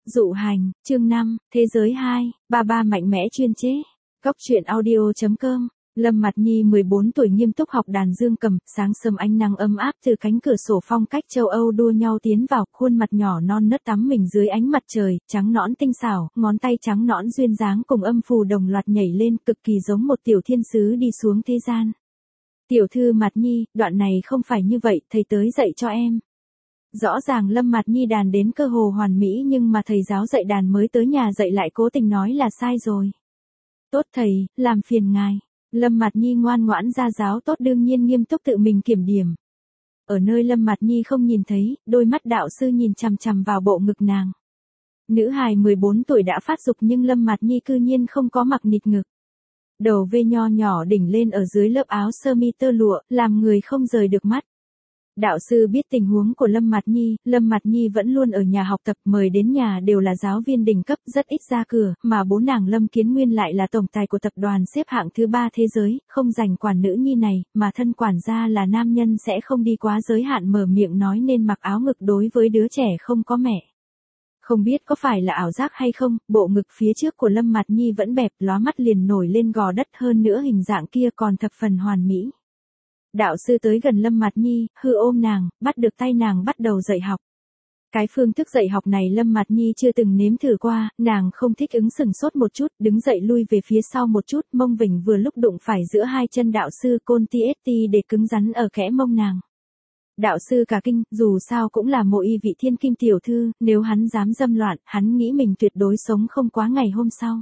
Dụ hành, chương 5, thế giới 2, ba mạnh mẽ chuyên chế. Góc truyện audio.com. Lâm Mạt Nhi 14 tuổi nghiêm túc học đàn dương cầm, sáng sớm ánh nắng ấm áp từ cánh cửa sổ phong cách châu Âu đua nhau tiến vào, khuôn mặt nhỏ non nớt tắm mình dưới ánh mặt trời, trắng nõn tinh xảo, ngón tay trắng nõn duyên dáng cùng âm phù đồng loạt nhảy lên, cực kỳ giống một tiểu thiên sứ đi xuống thế gian. Tiểu thư Mạt Nhi, đoạn này không phải như vậy, thầy tới dạy cho em. Rõ ràng Lâm Mạt Nhi đàn đến cơ hồ hoàn mỹ nhưng mà thầy giáo dạy đàn mới tới nhà dạy lại cố tình nói là sai rồi. Tốt thầy, làm phiền ngài. Lâm Mạt Nhi ngoan ngoãn ra giáo tốt đương nhiên nghiêm túc tự mình kiểm điểm. Ở nơi Lâm Mạt Nhi không nhìn thấy, đôi mắt đạo sư nhìn chằm chằm vào bộ ngực nàng. Nữ hài 14 tuổi đã phát dục nhưng Lâm Mạt Nhi cư nhiên không có mặc nịt ngực. Đầu vê nho nhỏ đỉnh lên ở dưới lớp áo sơ mi tơ lụa, làm người không rời được mắt. Đạo sư biết tình huống của Lâm Mạt Nhi vẫn luôn ở nhà học tập, mời đến nhà đều là giáo viên đỉnh cấp, rất ít ra cửa, mà bố nàng Lâm Kiến Nguyên lại là tổng tài của tập đoàn xếp hạng thứ 3 thế giới, không dành quản nữ nhi này, mà thân quản gia là nam nhân sẽ không đi quá giới hạn mở miệng nói nên mặc áo ngực đối với đứa trẻ không có mẹ. Không biết có phải là ảo giác hay không, bộ ngực phía trước của Lâm Mạt Nhi vẫn bẹp, lóa mắt liền nổi lên gò đất, hơn nữa hình dạng kia còn thập phần hoàn mỹ. Đạo sư tới gần Lâm Mạt Nhi, hư ôm nàng, bắt được tay nàng bắt đầu dạy học. Cái phương thức dạy học này Lâm Mạt Nhi chưa từng nếm thử qua, nàng không thích ứng, sừng sốt một chút, đứng dậy lui về phía sau một chút, mông vỉnh vừa lúc đụng phải giữa hai chân đạo sư Côn Tiesti để cứng rắn ở kẽ mông nàng. Đạo sư cả kinh, dù sao cũng là mộ y vị thiên kim tiểu thư, nếu hắn dám dâm loạn, hắn nghĩ mình tuyệt đối sống không quá ngày hôm sau.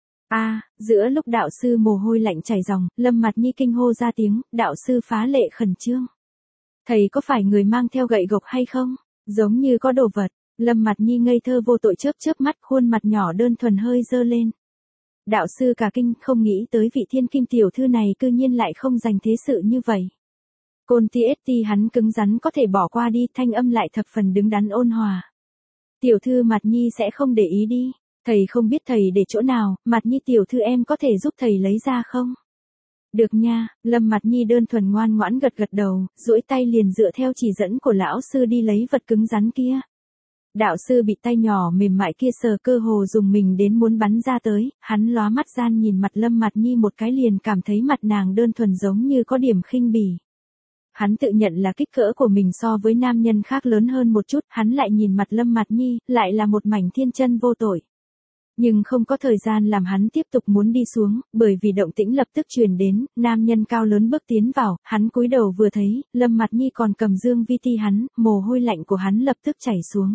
Giữa lúc đạo sư mồ hôi lạnh chảy ròng, Lâm Mạt Nhi kinh hô ra tiếng, đạo sư phá lệ khẩn trương. Thầy có phải người mang theo gậy gộc hay không? Giống như có đồ vật. Lâm Mạt Nhi ngây thơ vô tội chớp chớp mắt, khuôn mặt nhỏ đơn thuần hơi dơ lên. Đạo sư cả kinh, không nghĩ tới vị thiên kim tiểu thư này cư nhiên lại không dành thế sự như vậy. Côn Tiesti hắn cứng rắn có thể bỏ qua đi, thanh âm lại thập phần đứng đắn ôn hòa. Tiểu thư Mạt Nhi sẽ không để ý đi. Thầy không biết thầy để chỗ nào, Mạt Nhi tiểu thư em có thể giúp thầy lấy ra không? Được nha, Lâm Mạt Nhi đơn thuần ngoan ngoãn gật gật đầu, duỗi tay liền dựa theo chỉ dẫn của lão sư đi lấy vật cứng rắn kia. Đạo sư bị tay nhỏ mềm mại kia sờ cơ hồ dùng mình đến muốn bắn ra tới, hắn lóa mắt gian nhìn mặt Lâm Mạt Nhi một cái liền cảm thấy mặt nàng đơn thuần giống như có điểm khinh bỉ. Hắn tự nhận là kích cỡ của mình so với nam nhân khác lớn hơn một chút, hắn lại nhìn mặt Lâm Mạt Nhi, lại là một mảnh thiên chân vô tội. Nhưng không có thời gian làm hắn tiếp tục muốn đi xuống, bởi vì động tĩnh lập tức truyền đến, nam nhân cao lớn bước tiến vào, hắn cúi đầu vừa thấy, Lâm Mạt Nhi còn cầm dương vi ti hắn, mồ hôi lạnh của hắn lập tức chảy xuống.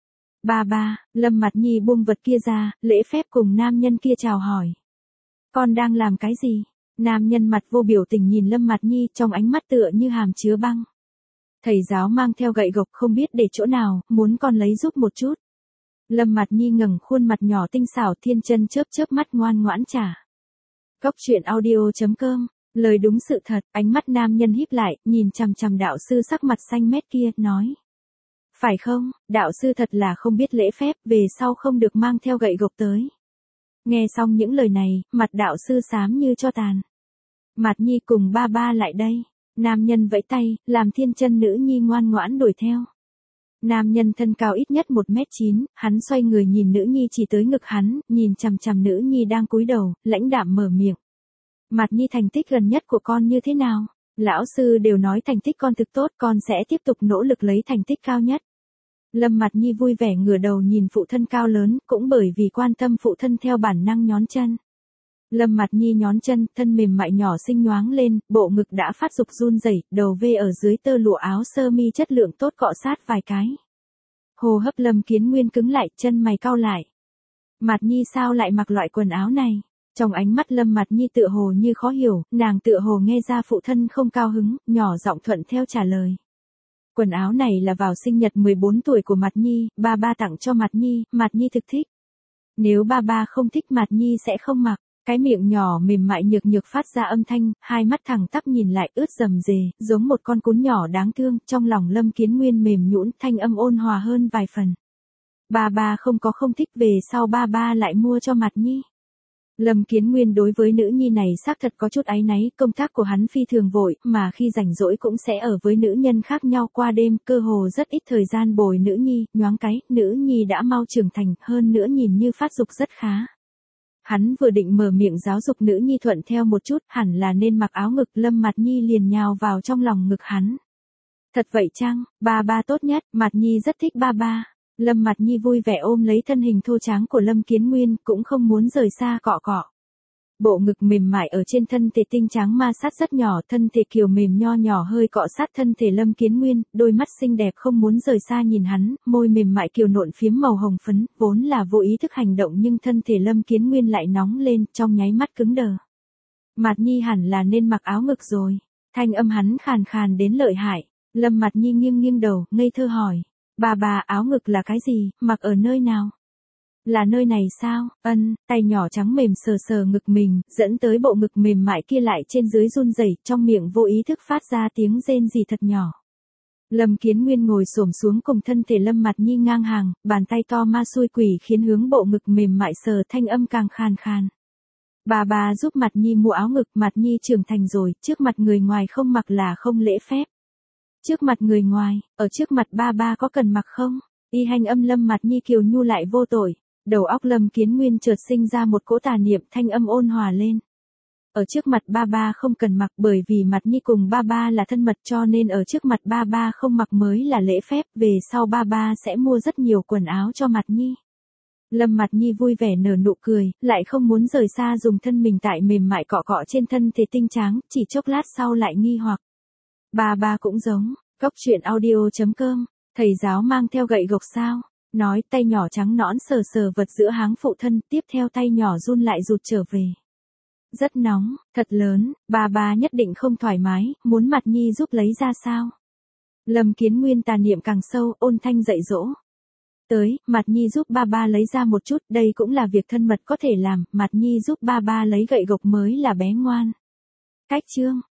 Ba, Lâm Mạt Nhi buông vật kia ra, lễ phép cùng nam nhân kia chào hỏi. Con đang làm cái gì? Nam nhân mặt vô biểu tình nhìn Lâm Mạt Nhi, trong ánh mắt tựa như hàm chứa băng. Thầy giáo mang theo gậy gộc không biết để chỗ nào, muốn con lấy giúp một chút. Lâm Mạt Nhi ngẩng khuôn mặt nhỏ tinh xảo, thiên chân chớp chớp mắt ngoan ngoãn trả. Góc truyện audio.com. Lời đúng sự thật, ánh mắt nam nhân híp lại, nhìn chằm chằm đạo sư sắc mặt xanh mét kia, nói. Phải không, đạo sư thật là không biết lễ phép, về sau không được mang theo gậy gộc tới. Nghe xong những lời này, mặt đạo sư xám như tro tàn. Mạt Nhi cùng ba lại đây. Nam nhân vẫy tay, làm thiên chân nữ nhi ngoan ngoãn đuổi theo. Nam nhân thân cao ít nhất 1m9, hắn xoay người nhìn nữ nhi chỉ tới ngực hắn, nhìn chằm chằm nữ nhi đang cúi đầu, lãnh đạm mở miệng. Mạt Nhi thành tích gần nhất của con như thế nào? Lão sư đều nói thành tích con thực tốt, con sẽ tiếp tục nỗ lực lấy thành tích cao nhất. Lâm Mạt Nhi vui vẻ ngửa đầu nhìn phụ thân cao lớn, cũng bởi vì quan tâm phụ thân theo bản năng nhón chân. Lâm Mạt Nhi nhón chân, thân mềm mại nhỏ xinh nhoáng lên, bộ ngực đã phát dục run rẩy, đầu vê ở dưới tơ lụa áo sơ mi chất lượng tốt cọ sát vài cái. Hô hấp Lâm Kiến Nguyên cứng lại, chân mày cau lại. Mạt Nhi sao lại mặc loại quần áo này? Trong ánh mắt Lâm Mạt Nhi tựa hồ như khó hiểu, nàng tựa hồ nghe ra phụ thân không cao hứng, nhỏ giọng thuận theo trả lời. Quần áo này là vào sinh nhật 14 tuổi của Mạt Nhi, ba tặng cho Mạt Nhi thực thích. Nếu ba không thích Mạt Nhi sẽ không mặc. Cái miệng nhỏ mềm mại nhược phát ra âm thanh, hai mắt thẳng tắp nhìn lại ướt rầm rề, giống một con cún nhỏ đáng thương, trong lòng Lâm Kiến Nguyên mềm nhũn, thanh âm ôn hòa hơn vài phần. Ba không có không thích, về sau ba lại mua cho Mạt Nhi. Lâm Kiến Nguyên đối với nữ nhi này xác thật có chút áy náy, công tác của hắn phi thường vội, mà khi rảnh rỗi cũng sẽ ở với nữ nhân khác nhau qua đêm, cơ hồ rất ít thời gian bồi nữ nhi, nhoáng cái, nữ nhi đã mau trưởng thành, hơn nữa nhìn như phát dục rất khá. Hắn vừa định mở miệng giáo dục nữ nhi thuận theo một chút, hẳn là nên mặc áo ngực, Lâm Mạt Nhi liền nhào vào trong lòng ngực hắn. Thật vậy chăng, ba ba tốt nhất, Mạt Nhi rất thích ba ba. Lâm Mạt Nhi vui vẻ ôm lấy thân hình thô tráng của Lâm Kiến Nguyên, cũng không muốn rời xa cọ cọ. Bộ ngực mềm mại ở trên thân thể tinh trắng ma sát rất nhỏ, thân thể kiều mềm nho nhỏ hơi cọ sát thân thể Lâm Kiến Nguyên, đôi mắt xinh đẹp không muốn rời xa nhìn hắn, môi mềm mại kiều nộn phiếm màu hồng phấn, vốn là vô ý thức hành động nhưng thân thể Lâm Kiến Nguyên lại nóng lên, trong nháy mắt cứng đờ. Mạt Nhi hẳn là nên mặc áo ngực rồi. Thanh âm hắn khàn khàn đến lợi hại. Lâm Mạt Nhi nghiêng nghiêng đầu, ngây thơ hỏi. Bà áo ngực là cái gì, mặc ở nơi nào? Là nơi này sao? Tay nhỏ trắng mềm sờ sờ ngực mình, dẫn tới bộ ngực mềm mại kia lại trên dưới run rẩy, trong miệng vô ý thức phát ra tiếng rên rỉ thật nhỏ. Lâm Kiến Nguyên ngồi xổm xuống cùng thân thể Lâm Mạt Nhi ngang hàng, bàn tay to ma xui quỷ khiến hướng bộ ngực mềm mại sờ, thanh âm càng khàn khàn. Bà giúp Mạt Nhi mua áo ngực, Mạt Nhi trưởng thành rồi, trước mặt người ngoài không mặc là không lễ phép. Trước mặt người ngoài, ở trước mặt ba có cần mặc không? Y hành âm Lâm Mạt Nhi kiều nhu lại vô tội. Đầu óc Lâm Kiến Nguyên chợt sinh ra một cỗ tà niệm, thanh âm ôn hòa lên. Ở trước mặt ba không cần mặc, bởi vì Mạt Nhi cùng ba là thân mật, cho nên ở trước mặt ba không mặc mới là lễ phép, về sau ba sẽ mua rất nhiều quần áo cho Mạt Nhi. Lâm Mạt Nhi vui vẻ nở nụ cười, lại không muốn rời xa, dùng thân mình tại mềm mại cọ cọ trên thân thể tinh trắng, chỉ chốc lát sau lại nghi hoặc. Ba cũng giống, Cóc Truyện Audio.com, thầy giáo mang theo gậy gộc sao? Nói, tay nhỏ trắng nõn sờ sờ vật giữa háng phụ thân, tiếp theo tay nhỏ run lại rụt trở về. Rất nóng, thật lớn, ba nhất định không thoải mái, muốn Mạt Nhi giúp lấy ra sao? Lâm Kiến Nguyên tà niệm càng sâu, ôn thanh dạy dỗ. Tới, Mạt Nhi giúp ba lấy ra một chút, đây cũng là việc thân mật có thể làm, Mạt Nhi giúp ba lấy gậy gộc mới là bé ngoan. Cách chương.